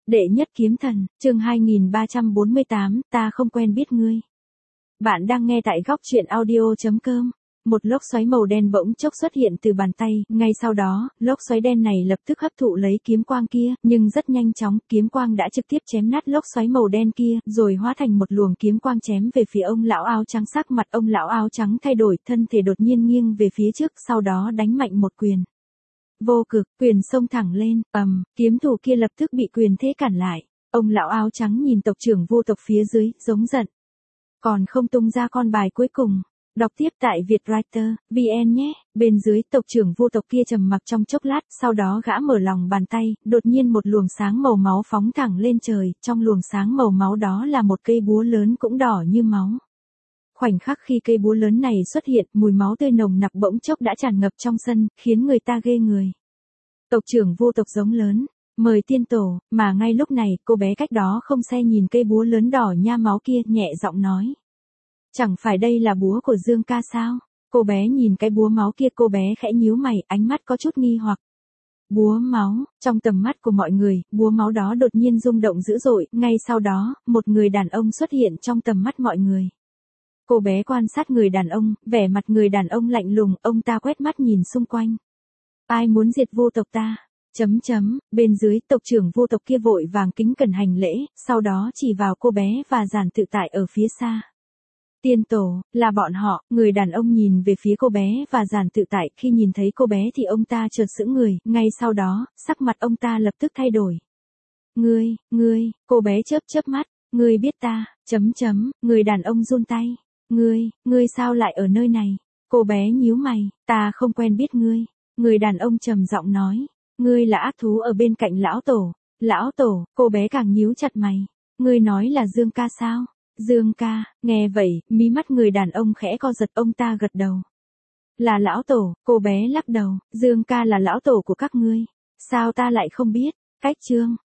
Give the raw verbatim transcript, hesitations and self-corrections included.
Đệ nhất kiếm thần, chương hai nghìn ba trăm bốn mươi tám, ta không quen biết ngươi. Bạn đang nghe tại góc truyện audio chấm com. Một lốc xoáy màu đen bỗng chốc xuất hiện từ bàn tay, ngay sau đó, lốc xoáy đen này lập tức hấp thụ lấy kiếm quang kia, nhưng rất nhanh chóng, kiếm quang đã trực tiếp chém nát lốc xoáy màu đen kia, rồi hóa thành một luồng kiếm quang chém về phía ông lão áo trắng. Sắc mặt ông lão áo trắng thay đổi, thân thể đột nhiên nghiêng về phía trước, sau đó đánh mạnh một quyền. Vô cực, quyền xông thẳng lên, ầm, kiếm thủ kia lập tức bị quyền thế cản lại. Ông lão áo trắng nhìn tộc trưởng vô tộc phía dưới, giống giận. Còn không tung ra con bài cuối cùng. Đọc tiếp tại Vietwriter, vê en nhé. Bên dưới, tộc trưởng vô tộc kia trầm mặc trong chốc lát, sau đó gã mở lòng bàn tay, đột nhiên một luồng sáng màu máu phóng thẳng lên trời, trong luồng sáng màu máu đó là một cây búa lớn cũng đỏ như máu. Khoảnh khắc khi cây búa lớn này xuất hiện, mùi máu tươi nồng nặc bỗng chốc đã tràn ngập trong sân, khiến người ta ghê người. Tộc trưởng vô tộc giống lớn, mời tiên tổ, mà ngay lúc này, cô bé cách đó không xe nhìn cây búa lớn đỏ nha máu kia, nhẹ giọng nói. Chẳng phải đây là búa của Dương ca sao? Cô bé nhìn cái búa máu kia, cô bé khẽ nhíu mày, ánh mắt có chút nghi hoặc. Búa máu, trong tầm mắt của mọi người, búa máu đó đột nhiên rung động dữ dội, ngay sau đó, một người đàn ông xuất hiện trong tầm mắt mọi người. Cô bé quan sát người đàn ông, vẻ mặt người đàn ông lạnh lùng, ông ta quét mắt nhìn xung quanh. Ai muốn diệt vô tộc ta? Chấm chấm, bên dưới, tộc trưởng vô tộc kia vội vàng kính cẩn hành lễ, sau đó chỉ vào cô bé và giản tự tại ở phía xa. Tiên tổ, là bọn họ. Người đàn ông nhìn về phía cô bé và giản tự tại, khi nhìn thấy cô bé thì ông ta chợt sững người, ngay sau đó, sắc mặt ông ta lập tức thay đổi. Ngươi, ngươi, cô bé chớp chớp mắt, ngươi biết ta, chấm chấm, người đàn ông run tay. Ngươi, ngươi sao lại ở nơi này? Cô bé nhíu mày, ta không quen biết ngươi. Người đàn ông trầm giọng nói, ngươi là ác thú ở bên cạnh lão tổ. Lão tổ, cô bé càng nhíu chặt mày. Ngươi nói là Dương ca sao? Dương ca, nghe vậy, mí mắt người đàn ông khẽ co giật, ông ta gật đầu. Là lão tổ, cô bé lắc đầu, Dương ca là lão tổ của các ngươi. Sao ta lại không biết? Cách chương,